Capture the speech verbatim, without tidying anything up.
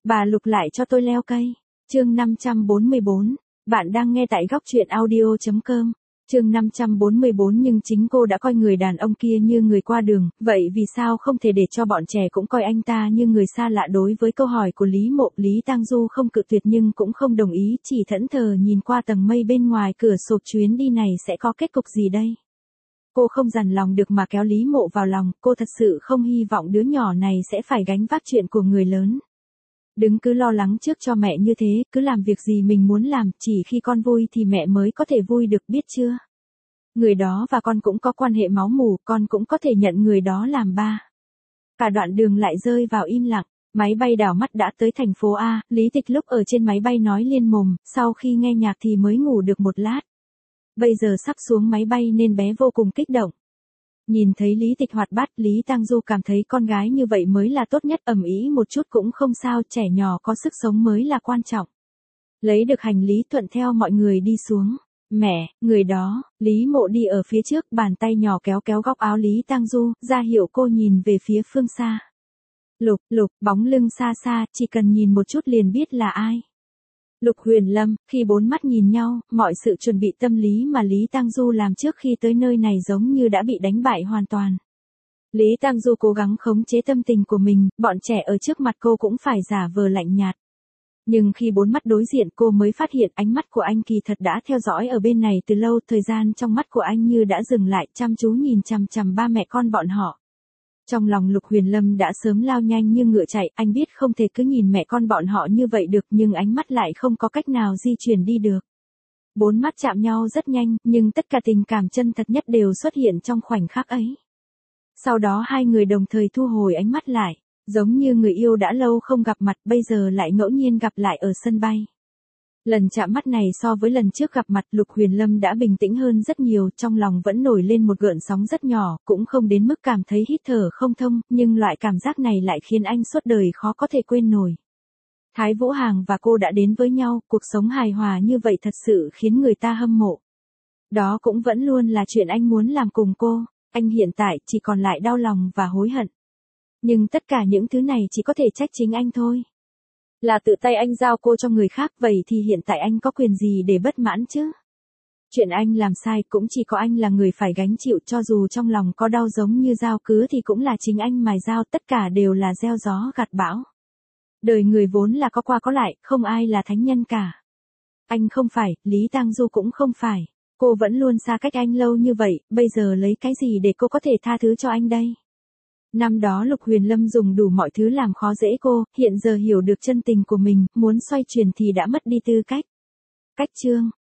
Bà Lục lại cho tôi leo cây. Chương năm trăm bốn mươi bốn. Bạn đang nghe tại góc truyện audio chấm com. Chương năm trăm bốn mươi bốn. Nhưng chính cô đã coi người đàn ông kia như người qua đường, vậy vì sao không thể để cho bọn trẻ cũng coi anh ta như người xa lạ? Đối với câu hỏi của Lý Mộ, Lý Tang Du không cự tuyệt nhưng cũng không đồng ý, chỉ thẫn thờ nhìn qua tầng mây bên ngoài cửa sổ. Chuyến đi này sẽ có kết cục gì đây? Cô không dằn lòng được mà kéo Lý Mộ vào lòng, cô thật sự không hy vọng đứa nhỏ này sẽ phải gánh vác chuyện của người lớn. Đừng cứ lo lắng trước cho mẹ như thế, cứ làm việc gì mình muốn làm, chỉ khi con vui thì mẹ mới có thể vui được, biết chưa? Người đó và con cũng có quan hệ máu mủ, con cũng có thể nhận người đó làm ba. Cả đoạn đường lại rơi vào im lặng, máy bay đảo mắt đã tới thành phố A, Lý Tịch lúc ở trên máy bay nói liên mồm, sau khi nghe nhạc thì mới ngủ được một lát. Bây giờ sắp xuống máy bay nên bé vô cùng kích động. Nhìn thấy Lý Tịch hoạt bát, Lý Tang Du cảm thấy con gái như vậy mới là tốt nhất, ầm ĩ một chút cũng không sao, trẻ nhỏ có sức sống mới là quan trọng. Lấy được hành lý thuận theo mọi người đi xuống. Mẹ, người đó, Lý Mộ đi ở phía trước, bàn tay nhỏ kéo kéo góc áo Lý Tang Du, ra hiệu cô nhìn về phía phương xa. Lục, Lục, bóng lưng xa xa, chỉ cần nhìn một chút liền biết là ai. Lục Huyền Lâm. Khi bốn mắt nhìn nhau, mọi sự chuẩn bị tâm lý mà Lý Tang Du làm trước khi tới nơi này giống như đã bị đánh bại hoàn toàn. Lý Tang Du cố gắng khống chế tâm tình của mình, bọn trẻ ở trước mặt cô cũng phải giả vờ lạnh nhạt. Nhưng khi bốn mắt đối diện cô mới phát hiện ánh mắt của anh kỳ thật đã theo dõi ở bên này từ lâu, thời gian trong mắt của anh như đã dừng lại, chăm chú nhìn chằm chằm ba mẹ con bọn họ. Trong lòng Lục Huyền Lâm đã sớm lao nhanh như ngựa chạy, anh biết không thể cứ nhìn mẹ con bọn họ như vậy được, nhưng ánh mắt lại không có cách nào di chuyển đi được. Bốn mắt chạm nhau rất nhanh, nhưng tất cả tình cảm chân thật nhất đều xuất hiện trong khoảnh khắc ấy. Sau đó hai người đồng thời thu hồi ánh mắt lại, giống như người yêu đã lâu không gặp mặt, bây giờ lại ngẫu nhiên gặp lại ở sân bay. Lần chạm mắt này so với lần trước gặp mặt, Lục Huyền Lâm đã bình tĩnh hơn rất nhiều, trong lòng vẫn nổi lên một gợn sóng rất nhỏ, cũng không đến mức cảm thấy hít thở không thông, nhưng loại cảm giác này lại khiến anh suốt đời khó có thể quên nổi. Thái Vũ Hàng và cô đã đến với nhau, cuộc sống hài hòa như vậy thật sự khiến người ta hâm mộ. Đó cũng vẫn luôn là chuyện anh muốn làm cùng cô, anh hiện tại chỉ còn lại đau lòng và hối hận. Nhưng tất cả những thứ này chỉ có thể trách chính anh thôi. Là tự tay anh giao cô cho người khác, vậy thì hiện tại anh có quyền gì để bất mãn chứ? Chuyện anh làm sai cũng chỉ có anh là người phải gánh chịu, cho dù trong lòng có đau giống như dao cứa thì cũng là chính anh mài dao, tất cả đều là gieo gió gặt bão. Đời người vốn là có qua có lại, không ai là thánh nhân cả. Anh không phải, Lý Tang Du cũng không phải. Cô vẫn luôn xa cách anh lâu như vậy, bây giờ lấy cái gì để cô có thể tha thứ cho anh đây? Năm đó Lục Huyền Lâm dùng đủ mọi thứ làm khó dễ cô, hiện giờ hiểu được chân tình của mình, muốn xoay chuyển thì đã mất đi tư cách. Cách chương,